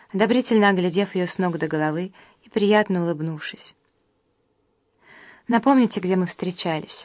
одобрительно оглядев ее с ног до головы и приятно улыбнувшись. «Напомните, где мы встречались?»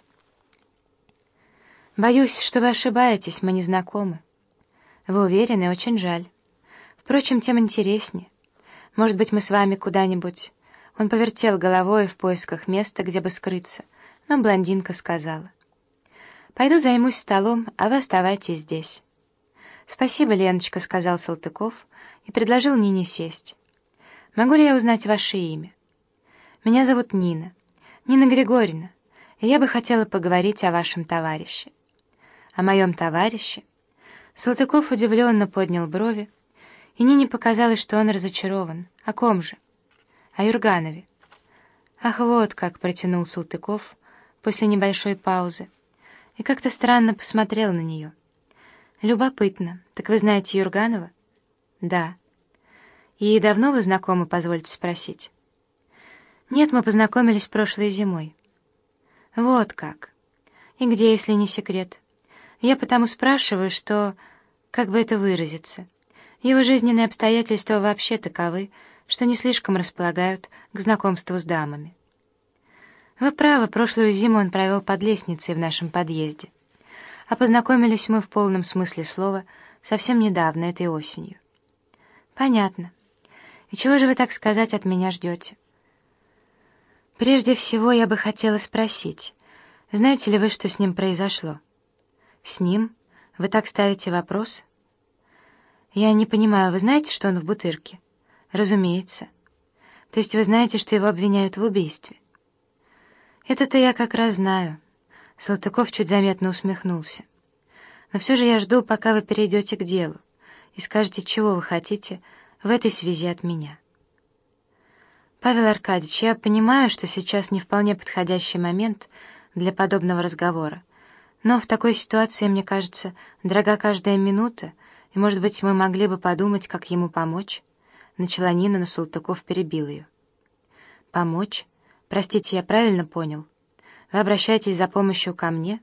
«Боюсь, что вы ошибаетесь, мы не знакомы». «Вы уверены? Очень жаль. Впрочем, тем интереснее. Может быть, мы с вами куда-нибудь...» Он повертел головой в поисках места, где бы скрыться, но блондинка сказала: «Пойду займусь столом, а вы оставайтесь здесь». «Спасибо, Леночка», — сказал Салтыков и предложил Нине сесть. «Могу ли я узнать ваше имя?» «Меня зовут Нина. Нина Григорьевна, и я бы хотела поговорить о вашем товарище». «О моем товарище?» Салтыков удивленно поднял брови, и Нине показалось, что он разочарован. «О ком же?» «О Юрганове». «Ах, вот как!» — протянул Салтыков после небольшой паузы и как-то странно посмотрел на нее. «Любопытно. Так вы знаете Юрганова?» «Да». «И давно вы знакомы, позвольте спросить?» «Нет, мы познакомились прошлой зимой». «Вот как. И где, если не секрет?» «Я потому спрашиваю, что... как бы это выразиться? Его жизненные обстоятельства вообще таковы, что не слишком располагают к знакомству с дамами». «Вы правы, прошлую зиму он провел под лестницей в нашем подъезде. А познакомились мы в полном смысле слова совсем недавно, этой осенью». «Понятно. И чего же вы, так сказать, от меня ждете?» «Прежде всего, я бы хотела спросить, знаете ли вы, что с ним произошло?» «С ним? Вы так ставите вопрос?» «Я не понимаю, вы знаете, что он в Бутырке?» «Разумеется. То есть вы знаете, что его обвиняют в убийстве?» «Это-то я как раз знаю». Салтыков чуть заметно усмехнулся. «Но все же я жду, пока вы перейдете к делу и скажете, чего вы хотите в этой связи от меня». «Павел Аркадьевич, я понимаю, что сейчас не вполне подходящий момент для подобного разговора, но в такой ситуации, мне кажется, дорога каждая минута, и, может быть, мы могли бы подумать, как ему помочь». Начала Нина, но Салтыков перебил ее. «Помочь? Простите, я правильно понял? Вы обращаетесь за помощью ко мне?»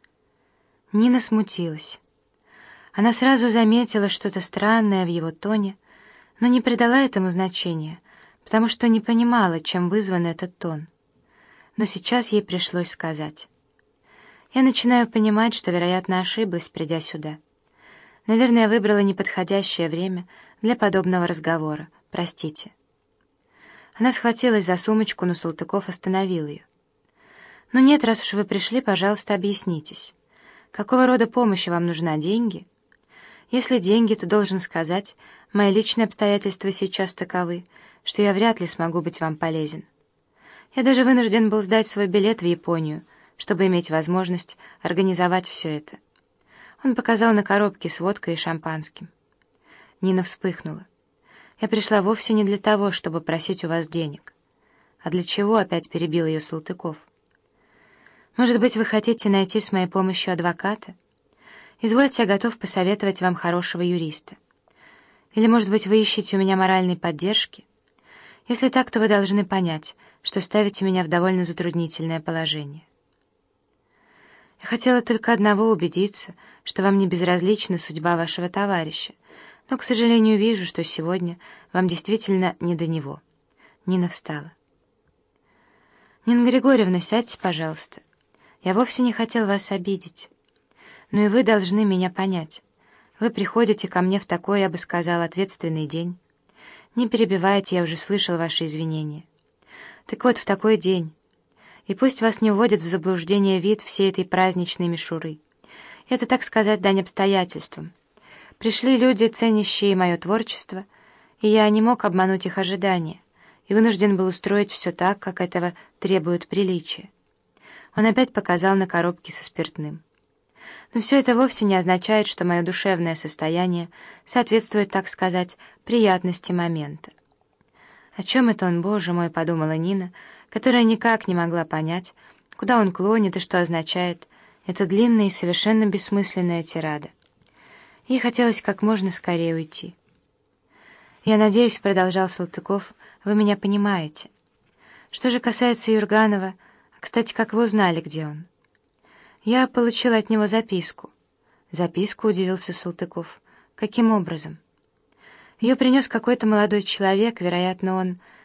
Нина смутилась. Она сразу заметила что-то странное в его тоне, но не придала этому значения, потому что не понимала, чем вызван этот тон. Но сейчас ей пришлось сказать: «Я начинаю понимать, что, вероятно, ошиблась, придя сюда. Наверное, я выбрала неподходящее время для подобного разговора. Простите». Она схватилась за сумочку, но Салтыков остановил ее. «Ну нет, раз уж вы пришли, пожалуйста, объяснитесь. Какого рода помощь вам нужна? Деньги? Если деньги, то должен сказать, мои личные обстоятельства сейчас таковы, что я вряд ли смогу быть вам полезен. Я даже вынужден был сдать свой билет в Японию, чтобы иметь возможность организовать все это». Он показал на коробке с водкой и шампанским. Нина вспыхнула. «Я пришла вовсе не для того, чтобы просить у вас денег». «А для чего?» — опять перебил ее Салтыков. «Может быть, вы хотите найти с моей помощью адвоката? Извольте, я готов посоветовать вам хорошего юриста. Или, может быть, вы ищете у меня моральной поддержки? Если так, то вы должны понять, что ставите меня в довольно затруднительное положение. Я хотела только одного — убедиться, что вам не безразлична судьба вашего товарища, но, к сожалению, вижу, что сегодня вам действительно не до него». Нина встала. «Нина Григорьевна, сядьте, пожалуйста. Я вовсе не хотел вас обидеть. Но и вы должны меня понять. Вы приходите ко мне в такой, я бы сказала, ответственный день. Не перебивайте, я уже слышал ваши извинения. Так вот, в такой день. И пусть вас не вводит в заблуждение вид всей этой праздничной мишуры. Это, так сказать, дань обстоятельствам. Пришли люди, ценящие мое творчество, и я не мог обмануть их ожидания, и вынужден был устроить все так, как этого требует приличие». Он опять показал на коробке со спиртным. «Но все это вовсе не означает, что мое душевное состояние соответствует, так сказать, приятности момента». «О чем это он, боже мой?» — подумала Нина, которая никак не могла понять, куда он клонит и что означает эта длинная и совершенно бессмысленная тирада. Ей хотелось как можно скорее уйти. «Я надеюсь, — продолжал Салтыков, — вы меня понимаете. Что же касается Юрганова, кстати, как вы узнали, где он?» «Я получил от него записку». «Записку?» — удивился Салтыков. «Каким образом?» Ее принес какой-то молодой человек, вероятно, он